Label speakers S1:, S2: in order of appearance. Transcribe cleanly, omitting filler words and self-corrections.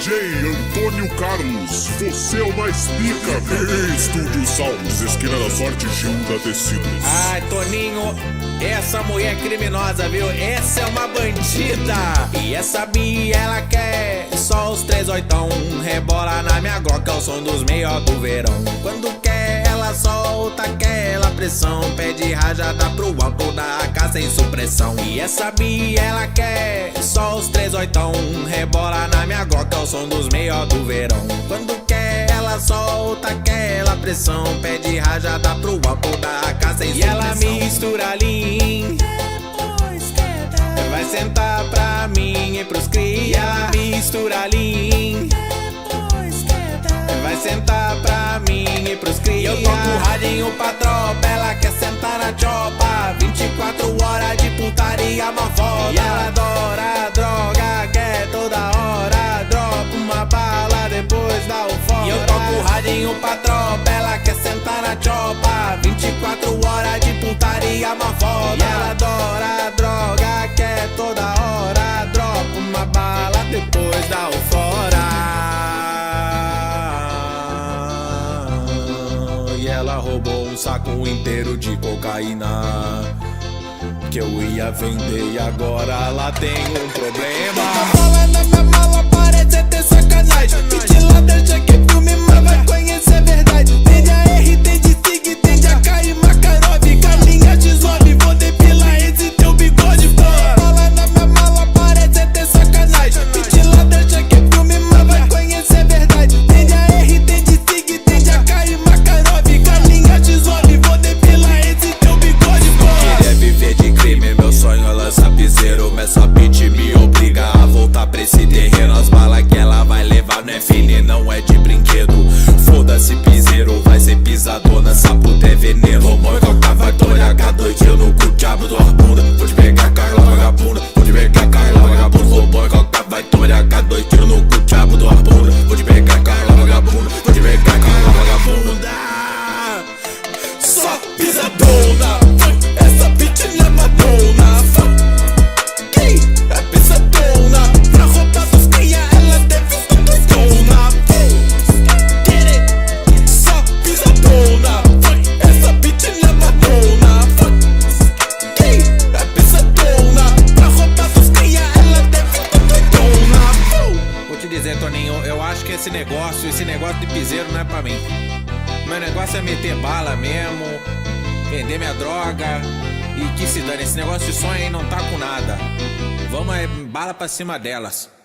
S1: DJ Antônio Carlos, você é o mais pica. Estúdio Salmos, esquina da Sorte, Gilda Tecidos.
S2: Ai, Toninho, essa mulher é criminosa, viu? Essa é uma bandida. E essa Bia, ela quer só os 3 oitão. Rebola na minha glock, é o som dos melhores do verão. Quando quer, ela solta aquela pressão. Pede rajada pro alto da AK sem supressão. E essa Bia, ela quer só os 3 oitão. Rebola na minha glock, é o som dos melhores do verão. Quando quer, ela solta aquela pressão. Pede rajada pro alto da AK sem supressão. E ela mistura lean, vai sentar pra mim e pros cria. Ela mistura lean, vai sentar pra mim e pros cria. Eu toco radinho pra tropa, ela quer sentar na chopa. 24 horas de putaria mó foda. E ela adora droga, quer toda hora. Dropa uma bala, depois dá o fora. E eu toco radinho pra tropa, ela quer sentar na chopa. 24 horas de putaria mó foda. E ela adora droga, quer toda hora. Dropa uma bala, depois dá o fora. E ela roubou um saco inteiro de cocaína que eu ia vender e agora ela tem um problema.
S3: Bota bala na minha mala, parece até sacanagem. Ventilador, já que filme, mas vai conhecer a verdade. Tem de AR, tem de SIG, tem de AK e Makarov. Galinha X9, vou depilar esse teu bigode, porra. Bala na minha mala, parece até sacanagem. Ventilador, já que filme, mas vai conhecer a verdade. Tem de AR, tem de SIG, tem de AK e Makarov. Galinha X9, vou depilar esse teu bigode, porra.
S2: Queria viver de crime, meu sonho é lançar piseiro. Mas essa bitch me obriga a voltar pra esse terreno. As balas que ela vai levar não é fine, não é de brinquedo. Foda-se piseiro, vai ser pisadona, essa puta é veneno. Moicoca vai torar K2 no cu, diabo do bunda. Vou te pegar, Carla vagabunda, vou te pegar, Carla vagabunda. Moicoca vai torar K2 no cu, diabo do bunda. Vou te pegar, Carla vagabunda, vou te pegar, Carla vagabunda.
S3: Só pisadona, essa bitch não é Madonna. É pisadona, pra roubar dos cria ela deve ser doidona. Get it? Só pisadona, essa bitch não é Madonna. É pisadona, pra roubar dos cria ela deve ser doidona.
S2: Vou te dizer, Toninho, eu acho que esse negócio de piseiro não é pra mim. Meu negócio é meter bala mesmo, vender minha droga e que se dane. Esse negócio de sonho aí não tá com nada. Vamos bala pra cima delas.